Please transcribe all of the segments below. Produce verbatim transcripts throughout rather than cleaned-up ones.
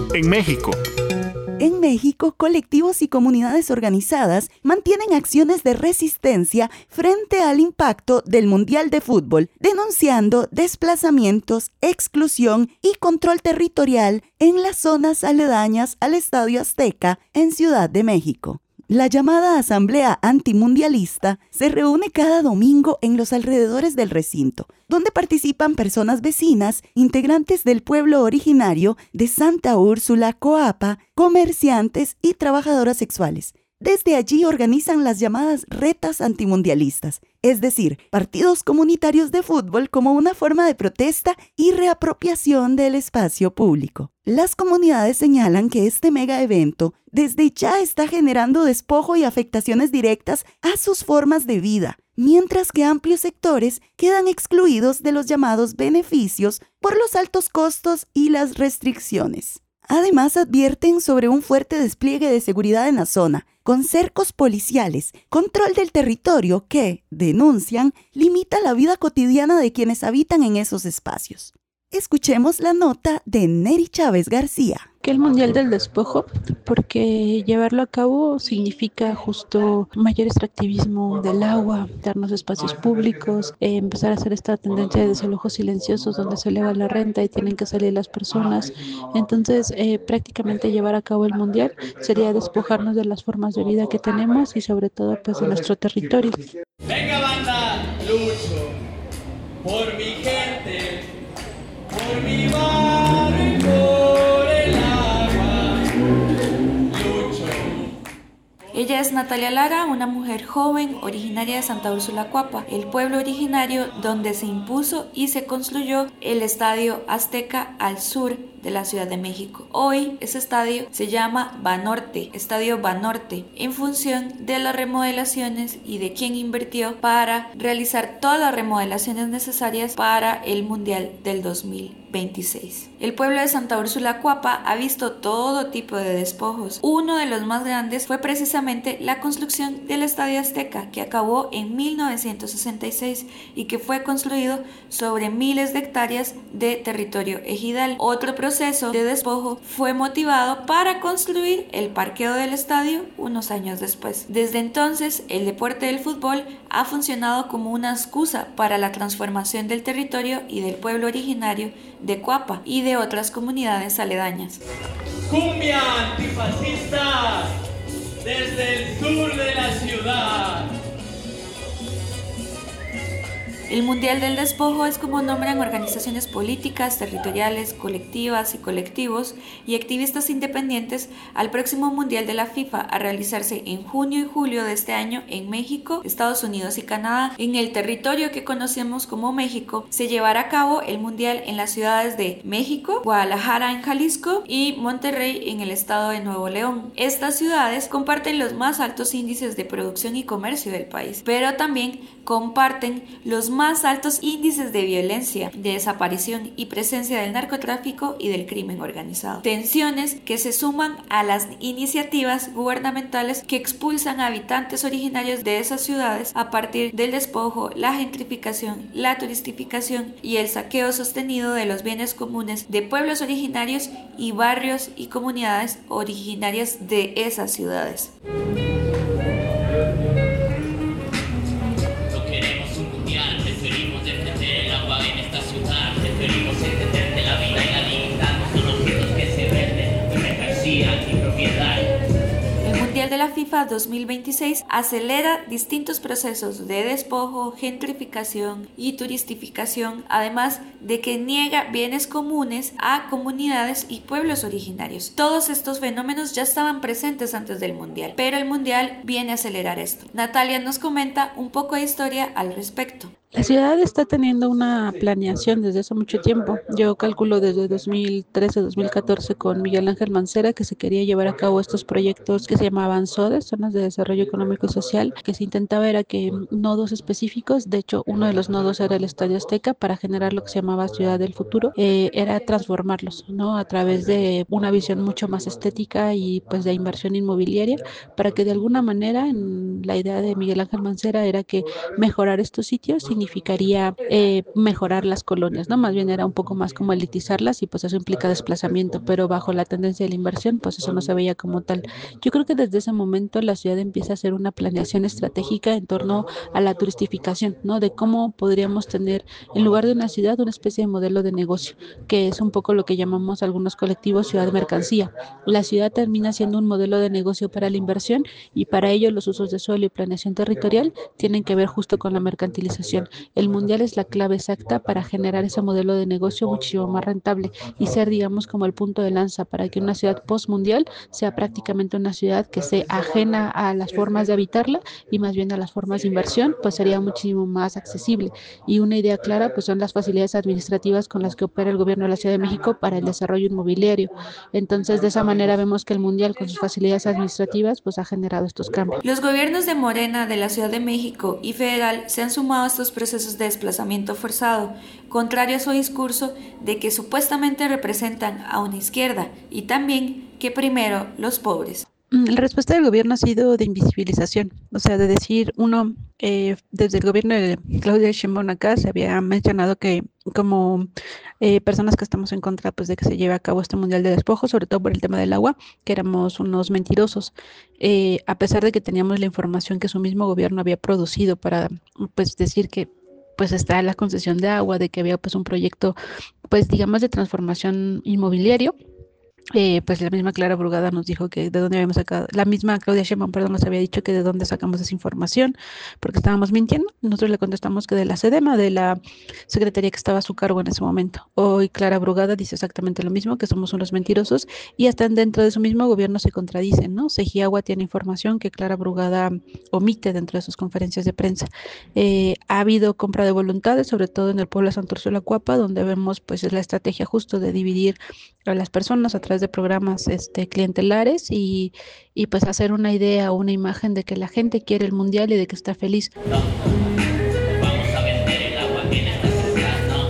En México. En México, colectivos y comunidades organizadas mantienen acciones de resistencia frente al impacto del Mundial de Fútbol, denunciando desplazamientos, exclusión y control territorial en las zonas aledañas al Estadio Azteca en Ciudad de México. La llamada Asamblea Antimundialista se reúne cada domingo en los alrededores del recinto, donde participan personas vecinas, integrantes del pueblo originario de Santa Úrsula, Coapa, comerciantes y trabajadoras sexuales. Desde allí organizan las llamadas retas antimundialistas, es decir, partidos comunitarios de fútbol como una forma de protesta y reapropiación del espacio público. Las comunidades señalan que este mega evento desde ya está generando despojo y afectaciones directas a sus formas de vida, mientras que amplios sectores quedan excluidos de los llamados beneficios por los altos costos y las restricciones. Además, advierten sobre un fuerte despliegue de seguridad en la zona, con cercos policiales, control del territorio que, denuncian, limita la vida cotidiana de quienes habitan en esos espacios. Escuchemos la nota de Neri Chávez García. Que el Mundial del Despojo, porque llevarlo a cabo significa justo mayor extractivismo del agua, darnos espacios públicos, eh, empezar a hacer esta tendencia de desalojos silenciosos donde se eleva la renta y tienen que salir las personas. Entonces, eh, prácticamente llevar a cabo el Mundial sería despojarnos de las formas de vida que tenemos y sobre todo pues de nuestro territorio. Venga banda, lucho por mi gente, por mi barrio. Ella es Natalia Lara, una mujer joven originaria de Santa Úrsula, Coapa, el pueblo originario donde se impuso y se construyó el Estadio Azteca al sur de la Ciudad de México. Hoy ese estadio se llama Banorte, Estadio Banorte, en función de las remodelaciones y de quién invirtió para realizar todas las remodelaciones necesarias para el Mundial del dos mil veintiséis. El pueblo de Santa Úrsula, Coapa ha visto todo tipo de despojos. Uno de los más grandes fue precisamente la construcción del Estadio Azteca, que acabó en mil novecientos sesenta y seis y que fue construido sobre miles de hectáreas de territorio ejidal. Otro proceso de despojo fue motivado para construir el parqueo del estadio unos años después. Desde entonces, el deporte del fútbol ha funcionado como una excusa para la transformación del territorio y del pueblo originario de Coapa y de otras comunidades aledañas. Cumbia antifascista desde el sur de la ciudad. El Mundial del Despojo es como nombran organizaciones políticas, territoriales, colectivas y colectivos y activistas independientes al próximo Mundial de la FIFA a realizarse en junio y julio de este año en México, Estados Unidos y Canadá. En el territorio que conocemos como México se llevará a cabo el Mundial en las ciudades de México, Guadalajara en Jalisco y Monterrey en el estado de Nuevo León. Estas ciudades comparten los más altos índices de producción y comercio del país, pero también comparten los más altos índices de violencia, de desaparición y presencia del narcotráfico y del crimen organizado. Tensiones que se suman a las iniciativas gubernamentales que expulsan a habitantes originarios de esas ciudades a partir del despojo, la gentrificación, la turistificación y el saqueo sostenido de los bienes comunes de pueblos originarios y barrios y comunidades originarias de esas ciudades. De la FIFA dos mil veintiséis acelera distintos procesos de despojo, gentrificación y turistificación, además de que niega bienes comunes a comunidades y pueblos originarios. Todos estos fenómenos ya estaban presentes antes del Mundial, pero el Mundial viene a acelerar esto. Natalia nos comenta un poco de historia al respecto. La ciudad está teniendo una planeación desde hace mucho tiempo. Yo calculo desde dos mil trece dos mil catorce con Miguel Ángel Mancera que se quería llevar a cabo estos proyectos que se llamaban ZODES, Zonas de Desarrollo Económico y Social, que se intentaba era que nodos específicos, de hecho uno de los nodos era el Estadio Azteca, para generar lo que se llamaba Ciudad del Futuro, eh, era transformarlos, ¿no? A través de una visión mucho más estética y pues de inversión inmobiliaria, para que de alguna manera, en la idea de Miguel Ángel Mancera era que mejorar estos sitios significa significaría eh, mejorar las colonias, ¿no? Más bien era un poco más como elitizarlas y pues eso implica desplazamiento, pero bajo la tendencia de la inversión, pues eso no se veía como tal. Yo creo que desde ese momento la ciudad empieza a hacer una planeación estratégica en torno a la turistificación, ¿no? De cómo podríamos tener, en lugar de una ciudad, una especie de modelo de negocio, que es un poco lo que llamamos algunos colectivos ciudad de mercancía. La ciudad termina siendo un modelo de negocio para la inversión y para ello los usos de suelo y planeación territorial tienen que ver justo con la mercantilización. El mundial es la clave exacta para generar ese modelo de negocio muchísimo más rentable y ser, digamos, como el punto de lanza para que una ciudad postmundial sea prácticamente una ciudad que sea ajena a las formas de habitarla y más bien a las formas de inversión, pues sería muchísimo más accesible. Y una idea clara, pues son las facilidades administrativas con las que opera el gobierno de la Ciudad de México para el desarrollo inmobiliario. Entonces, de esa manera vemos que el mundial con sus facilidades administrativas, pues ha generado estos cambios. Los gobiernos de Morena, de la Ciudad de México y federal se han sumado a estos procesos de desplazamiento forzado, contrario a su discurso de que supuestamente representan a una izquierda y también que primero los pobres. La respuesta del gobierno ha sido de invisibilización, o sea, de decir, uno, eh, desde el gobierno de Claudia Sheinbaum acá se había mencionado que como eh, personas que estamos en contra pues de que se lleve a cabo este mundial de despojo, sobre todo por el tema del agua, que éramos unos mentirosos, eh, a pesar de que teníamos la información que su mismo gobierno había producido para pues decir que pues está la concesión de agua, de que había pues un proyecto pues digamos de transformación inmobiliario. Eh, pues la misma Clara Brugada nos dijo que de dónde habíamos sacado, la misma Claudia Sheinbaum, perdón, nos había dicho que de dónde sacamos esa información, porque estábamos mintiendo. Nosotros le contestamos que de la SEDEMA, de la secretaría que estaba a su cargo en ese momento. Hoy Clara Brugada dice exactamente lo mismo, que somos unos mentirosos, y hasta dentro de su mismo gobierno se contradicen, ¿no? Sejiagua tiene información que Clara Brugada omite dentro de sus conferencias de prensa. Eh, ha habido compra de voluntades, sobre todo en el pueblo de Santa Úrsula Cuapa, donde vemos pues es la estrategia justo de dividir a las personas a través de programas este, clientelares y, y pues hacer una idea o una imagen de que la gente quiere el mundial y de que está feliz. No, vamos a vender el agua en esta ciudad, no.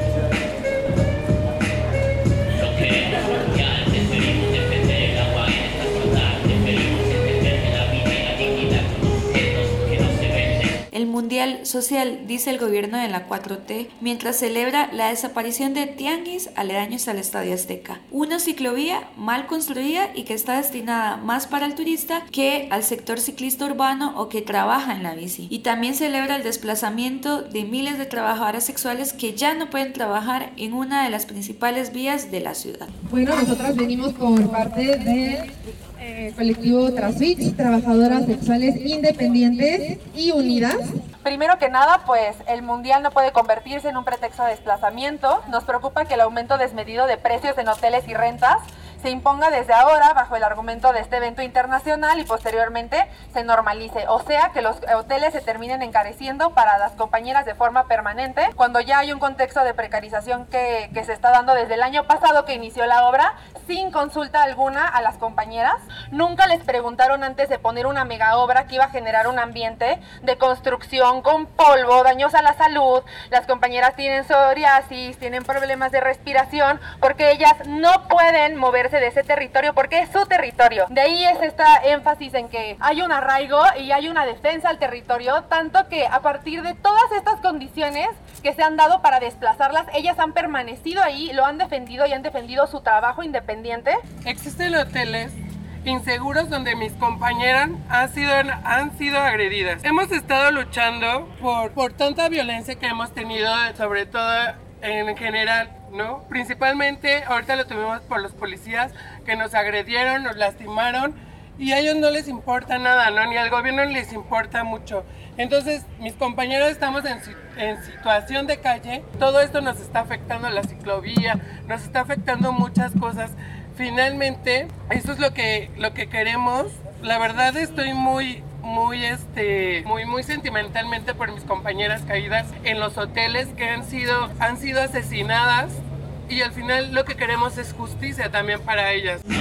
No queremos mundial, preferimos defender el agua en esta ciudad, preferimos defender que la vida y la dignidad son objetos que no se venden. El mundial social, dice el gobierno de la cuatro T, mientras celebra la desaparición de tianguis aledaños al Estadio Azteca. Una ciclovía mal construida y que está destinada más para el turista que al sector ciclista urbano o que trabaja en la bici. Y también celebra el desplazamiento de miles de trabajadoras sexuales que ya no pueden trabajar en una de las principales vías de la ciudad. Bueno, nosotras venimos por parte del eh, colectivo Trasfix, trabajadoras sexuales independientes y unidas. Primero que nada, pues el mundial no puede convertirse en un pretexto de desplazamiento. Nos preocupa que el aumento desmedido de precios en hoteles y rentas se imponga desde ahora bajo el argumento de este evento internacional y posteriormente se normalice, o sea que los hoteles se terminen encareciendo para las compañeras de forma permanente, cuando ya hay un contexto de precarización que, que se está dando desde el año pasado que inició la obra, sin consulta alguna a las compañeras. Nunca les preguntaron antes de poner una mega obra que iba a generar un ambiente de construcción con polvo, daños a la salud. Las compañeras tienen psoriasis, tienen problemas de respiración, porque ellas no pueden moverse de ese territorio porque es su territorio. De ahí es esta énfasis en que hay un arraigo y hay una defensa al territorio, tanto que a partir de todas estas condiciones que se han dado para desplazarlas, ellas han permanecido ahí, lo han defendido y han defendido su trabajo independiente. Existen hoteles inseguros donde mis compañeras han sido, han sido agredidas. Hemos estado luchando por, por tanta violencia que hemos tenido, sobre todo en general, ¿no? Principalmente ahorita lo tuvimos por los policías que nos agredieron, nos lastimaron y a ellos no les importa nada, ¿no? Ni al gobierno les importa mucho. Entonces, mis compañeros estamos en, en situación de calle, todo esto nos está afectando la ciclovía, nos está afectando muchas cosas. Finalmente, eso es lo que, lo que queremos. La verdad estoy muy, muy, este, muy, muy sentimentalmente por mis compañeras caídas en los hoteles que han sido, han sido asesinadas y al final lo que queremos es justicia también para ellas. No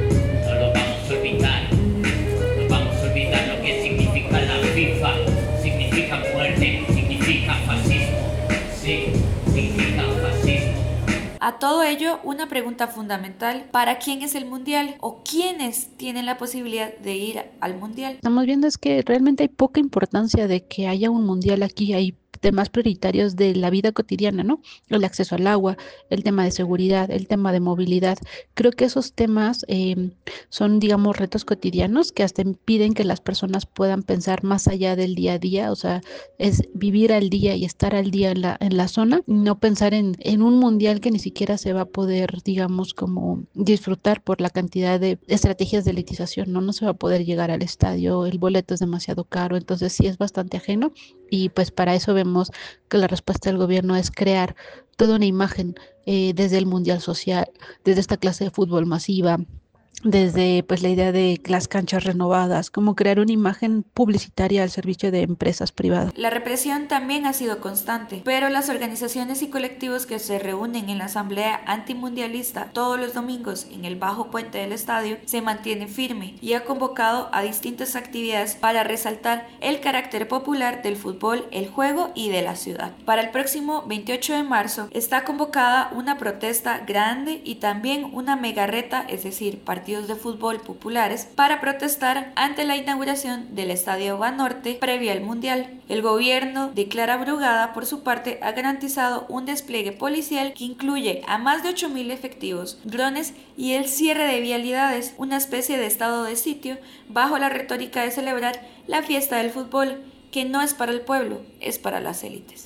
lo vamos a olvidar, no vamos a olvidar lo que significa la FIFA, significa muerte, significa fascismo, sí, significa fascismo. A todo ello, una pregunta fundamental: ¿para quién es el mundial? ¿O quiénes tienen la posibilidad de ir al mundial? Estamos viendo es que realmente hay poca importancia de que haya un mundial aquí, hay temas prioritarios de la vida cotidiana, ¿no? El acceso al agua, el tema de seguridad, el tema de movilidad. Creo que esos temas eh, son, digamos, retos cotidianos que hasta impiden que las personas puedan pensar más allá del día a día, o sea, es vivir al día y estar al día en la, en la zona, no pensar en, en un mundial que ni siquiera se va a poder, digamos, como disfrutar por la cantidad de estrategias de elitización, ¿no? No se va a poder llegar al estadio, el boleto es demasiado caro, entonces sí es bastante ajeno y pues para eso vemos que la respuesta del gobierno es crear toda una imagen eh, desde el mundial social, desde esta clase de fútbol masiva, desde pues la idea de las canchas renovadas, como crear una imagen publicitaria al servicio de empresas privadas. La represión también ha sido constante, pero las organizaciones y colectivos que se reúnen en la asamblea antimundialista todos los domingos en el bajo puente del estadio se mantiene firme y ha convocado a distintas actividades para resaltar el carácter popular del fútbol, el juego y de la ciudad. Para el próximo veintiocho de marzo está convocada una protesta grande y también una megarreta, es decir, partidos de fútbol populares para protestar ante la inauguración del Estadio Banorte previa al Mundial. El gobierno de Clara Brugada, por su parte, ha garantizado un despliegue policial que incluye a más de ocho mil efectivos, drones y el cierre de vialidades, una especie de estado de sitio, bajo la retórica de celebrar la fiesta del fútbol, que no es para el pueblo, es para las élites.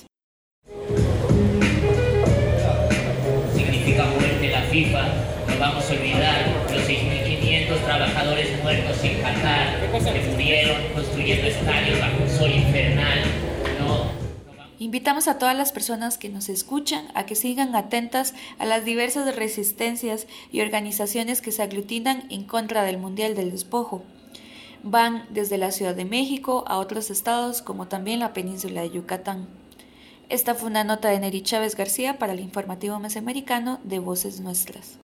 Significa muerte la FIFA. No vamos a olvidar los seis mil quinientos trabajadores muertos en Qatar que murieron construyendo estadios bajo un sol infernal. No. Invitamos a todas las personas que nos escuchan a que sigan atentas a las diversas resistencias y organizaciones que se aglutinan en contra del Mundial del Despojo. Van desde la Ciudad de México a otros estados como también la península de Yucatán. Esta fue una nota de Neri Chávez García para el informativo mesoamericano de Voces Nuestras.